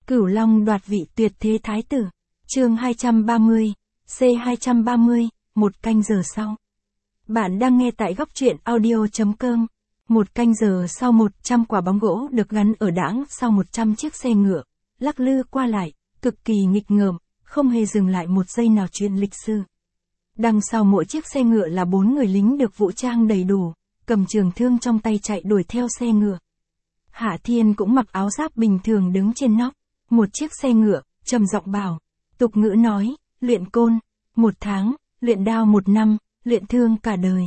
Cửu Long đoạt vị tuyệt thế thái tử. Chương 230, C230, 1 canh giờ sau. Bạn đang nghe tại góc truyện audio.com. 1 canh giờ sau 100 quả bóng gỗ được gắn ở đãng sau 100 chiếc xe ngựa, lắc lư qua lại, cực kỳ nghịch ngợm, không hề dừng lại một giây nào chuyện lịch sử. Đằng sau mỗi chiếc xe ngựa là 4 người lính được vũ trang đầy đủ, cầm trường thương trong tay chạy đuổi theo xe ngựa. Hạ Thiên cũng mặc áo giáp bình thường đứng trên nóc một chiếc xe ngựa, trầm giọng bảo, tục ngữ nói, luyện côn 1 tháng, luyện đao 1 năm, luyện thương cả đời.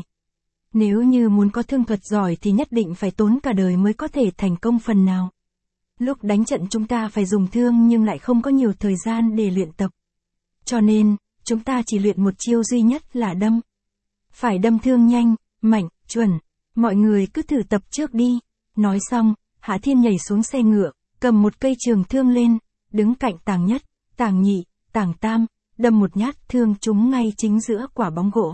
Nếu như muốn có thương thuật giỏi thì nhất định phải tốn cả đời mới có thể thành công phần nào. Lúc đánh trận chúng ta phải dùng thương nhưng lại không có nhiều thời gian để luyện tập. Cho nên, chúng ta chỉ luyện một chiêu duy nhất là đâm. Phải đâm thương nhanh, mạnh, chuẩn. Mọi người cứ thử tập trước đi. Nói xong, Hạ Thiên nhảy xuống xe ngựa, cầm một cây trường thương lên, đứng cạnh tàng nhất, tàng nhị, tàng tam, đâm một nhát thương trúng ngay chính giữa quả bóng gỗ.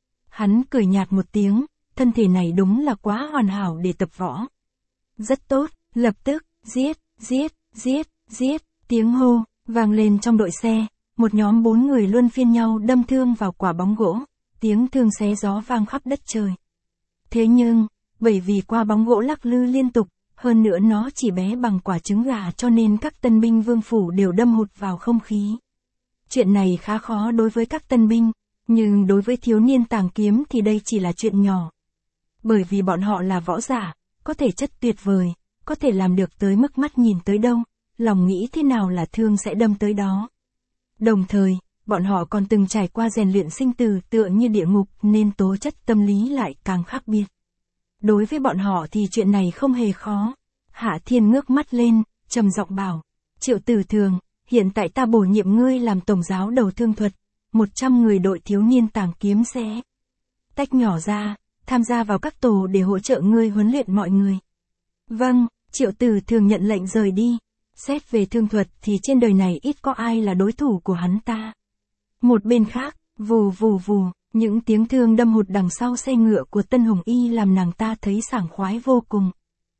Hắn cười nhạt một tiếng, thân thể này đúng là quá hoàn hảo để tập võ. Rất tốt, lập tức, giết, giết, giết, giết, tiếng hô, vang lên trong đội xe, một nhóm 4 người luân phiên nhau đâm thương vào quả bóng gỗ, tiếng thương xé gió vang khắp đất trời. Thế nhưng, bởi vì quả bóng gỗ lắc lư liên tục, hơn nữa nó chỉ bé bằng quả trứng gà cho nên các tân binh vương phủ đều đâm hụt vào không khí. Chuyện này khá khó đối với các tân binh, nhưng đối với thiếu niên tàng kiếm thì đây chỉ là chuyện nhỏ. Bởi vì bọn họ là võ giả, có thể chất tuyệt vời, có thể làm được tới mức mắt nhìn tới đâu, lòng nghĩ thế nào là thương sẽ đâm tới đó. Đồng thời, bọn họ còn từng trải qua rèn luyện sinh tử tựa như địa ngục nên tố chất tâm lý lại càng khác biệt. Đối với bọn họ thì chuyện này không hề khó. Hạ Thiên ngước mắt lên, trầm giọng bảo, Triệu Tử Thường, hiện tại ta bổ nhiệm ngươi làm tổng giáo đầu thương thuật, 100 người đội thiếu niên tàng kiếm sẽ tách nhỏ ra, tham gia vào các tổ để hỗ trợ ngươi huấn luyện mọi người. Vâng, Triệu Tử Thường nhận lệnh rời đi. Xét về thương thuật thì trên đời này ít có ai là đối thủ của hắn ta. Một bên khác, vù vù vù, những tiếng thương đâm hụt đằng sau xe ngựa của Tân Hồng Y làm nàng ta thấy sảng khoái vô cùng.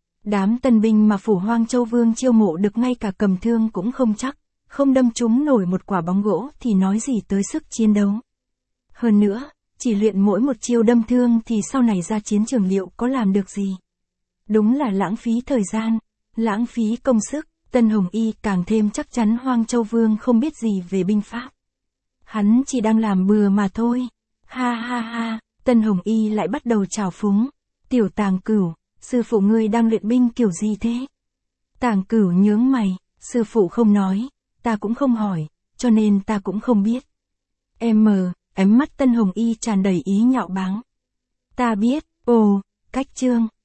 Đám tân binh mà phủ Hoang Châu Vương chiêu mộ được ngay cả cầm thương cũng không chắc, không đâm trúng nổi một quả bóng gỗ thì nói gì tới sức chiến đấu. Hơn nữa, chỉ luyện mỗi một chiêu đâm thương thì sau này ra chiến trường liệu có làm được gì. Đúng là lãng phí thời gian, lãng phí công sức. Tân Hồng Y càng thêm chắc chắn Hoang Châu Vương không biết gì về binh pháp. Hắn chỉ đang làm bừa mà thôi. Ha ha ha, Tân Hồng Y lại bắt đầu trào phúng. Tiểu Tàng Cửu, sư phụ ngươi đang luyện binh kiểu gì thế? Tàng Cửu nhướng mày, sư phụ không nói, ta cũng không hỏi, cho nên ta cũng không biết. Ánh mắt Tân Hồng Y tràn đầy ý nhạo báng. Ta biết, ồ, cách chương,